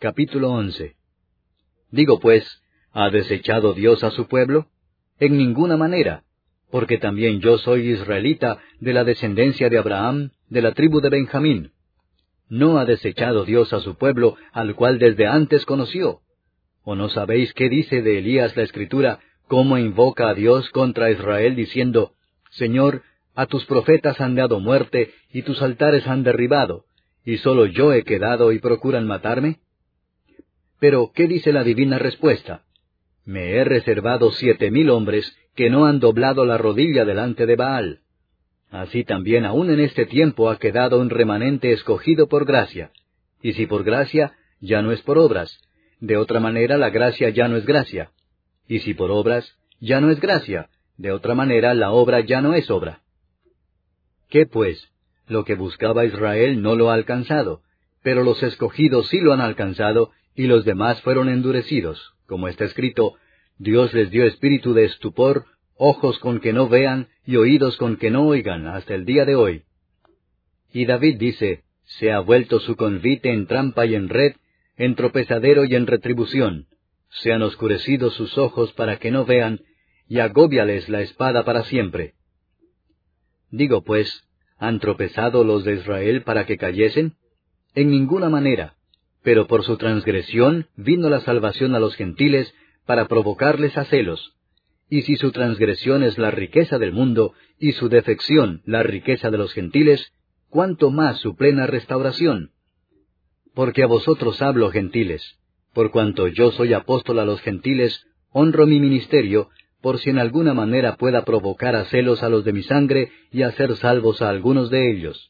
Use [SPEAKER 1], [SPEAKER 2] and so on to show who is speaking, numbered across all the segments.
[SPEAKER 1] Capítulo 11. Digo pues, ¿ha desechado Dios a su pueblo? En ninguna manera, porque también yo soy israelita de la descendencia de Abraham, de la tribu de Benjamín. ¿No ha desechado Dios a su pueblo, al cual desde antes conoció? ¿O no sabéis qué dice de Elías la Escritura, cómo invoca a Dios contra Israel, diciendo, Señor, a tus profetas han dado muerte, y tus altares han derribado, y solo yo he quedado y procuran matarme? Pero, ¿qué dice la divina respuesta? Me he reservado 7,000 hombres que no han doblado la rodilla delante de Baal. Así también aún en este tiempo ha quedado un remanente escogido por gracia. Y si por gracia, ya no es por obras. De otra manera la gracia ya no es gracia. Y si por obras, ya no es gracia. De otra manera la obra ya no es obra. ¿Qué pues? Lo que buscaba Israel no lo ha alcanzado, pero los escogidos sí lo han alcanzado, y los demás fueron endurecidos. Como está escrito, Dios les dio espíritu de estupor, ojos con que no vean, y oídos con que no oigan, hasta el día de hoy. Y David dice, se ha vuelto su convite en trampa y en red, en tropezadero y en retribución. Se han oscurecido sus ojos para que no vean, y agóbiales la espada para siempre. Digo pues, ¿han tropezado los de Israel para que cayesen? En ninguna manera, pero por su transgresión vino la salvación a los gentiles para provocarles a celos. Y si su transgresión es la riqueza del mundo, y su defección la riqueza de los gentiles, ¿cuánto más su plena restauración? Porque a vosotros hablo, gentiles, por cuanto yo soy apóstol a los gentiles, honro mi ministerio, por si en alguna manera pueda provocar a celos a los de mi sangre, y hacer salvos a algunos de ellos.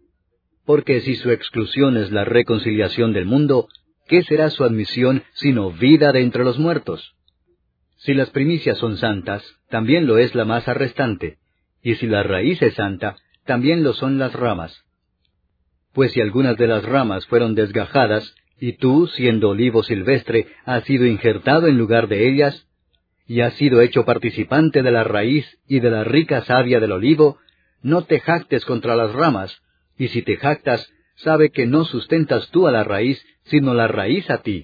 [SPEAKER 1] Porque si su exclusión es la reconciliación del mundo, ¿qué será su admisión sino vida de entre los muertos? Si las primicias son santas, también lo es la masa restante, y si la raíz es santa, también lo son las ramas. Pues si algunas de las ramas fueron desgajadas, y tú, siendo olivo silvestre, has sido injertado en lugar de ellas, y has sido hecho participante de la raíz y de la rica savia del olivo, no te jactes contra las ramas, y si te jactas, sabe que no sustentas tú a la raíz, sino la raíz a ti.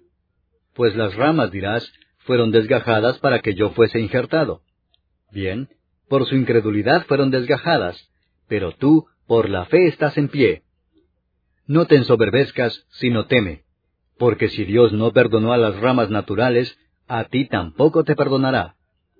[SPEAKER 1] Pues las ramas, dirás, fueron desgajadas para que yo fuese injertado. Bien, por su incredulidad fueron desgajadas, pero tú, por la fe estás en pie. No te ensoberbezcas, sino teme, porque si Dios no perdonó a las ramas naturales, a ti tampoco te perdonará.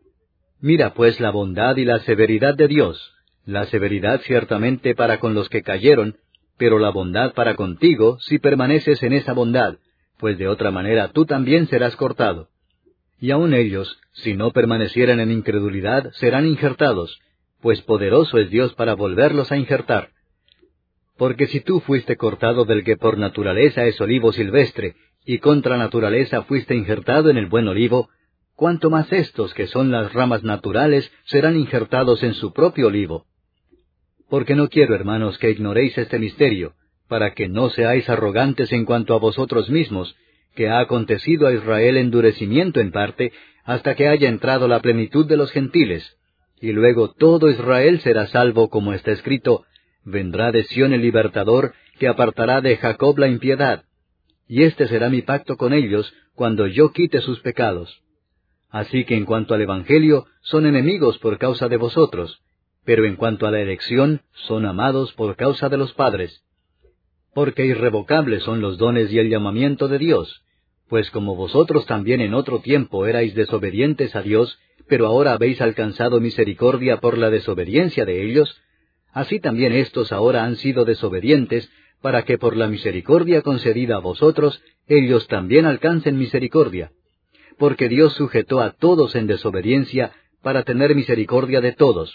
[SPEAKER 1] Mira pues la bondad y la severidad de Dios, la severidad ciertamente para con los que cayeron, pero la bondad para contigo si permaneces en esa bondad, pues de otra manera tú también serás cortado. Y aun ellos, si no permanecieran en incredulidad, serán injertados, pues poderoso es Dios para volverlos a injertar. Porque si tú fuiste cortado del que por naturaleza es olivo silvestre, y contra naturaleza fuiste injertado en el buen olivo, cuánto más estos que son las ramas naturales serán injertados en su propio olivo. Porque no quiero, hermanos, que ignoréis este misterio, para que no seáis arrogantes en cuanto a vosotros mismos, que ha acontecido a Israel endurecimiento en parte, hasta que haya entrado la plenitud de los gentiles, y luego todo Israel será salvo, como está escrito, vendrá de Sión el libertador, que apartará de Jacob la impiedad, y este será mi pacto con ellos, cuando yo quite sus pecados. Así que en cuanto al Evangelio, son enemigos por causa de vosotros, pero en cuanto a la elección, son amados por causa de los padres. Porque irrevocables son los dones y el llamamiento de Dios, pues como vosotros también en otro tiempo erais desobedientes a Dios, pero ahora habéis alcanzado misericordia por la desobediencia de ellos, así también éstos ahora han sido desobedientes, para que por la misericordia concedida a vosotros, ellos también alcancen misericordia. Porque Dios sujetó a todos en desobediencia, para tener misericordia de todos.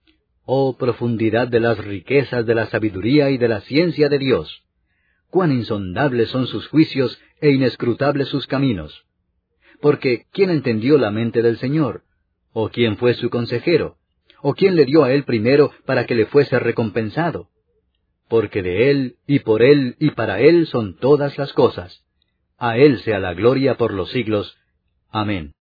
[SPEAKER 1] Oh profundidad de las riquezas de la sabiduría y de la ciencia de Dios! Cuán insondables son sus juicios e inescrutables sus caminos. Porque, ¿quién entendió la mente del Señor? ¿O quién fue su consejero? ¿O quién le dio a él primero para que le fuese recompensado? Porque de él, y por él, y para él son todas las cosas. A él sea la gloria por los siglos. Amén.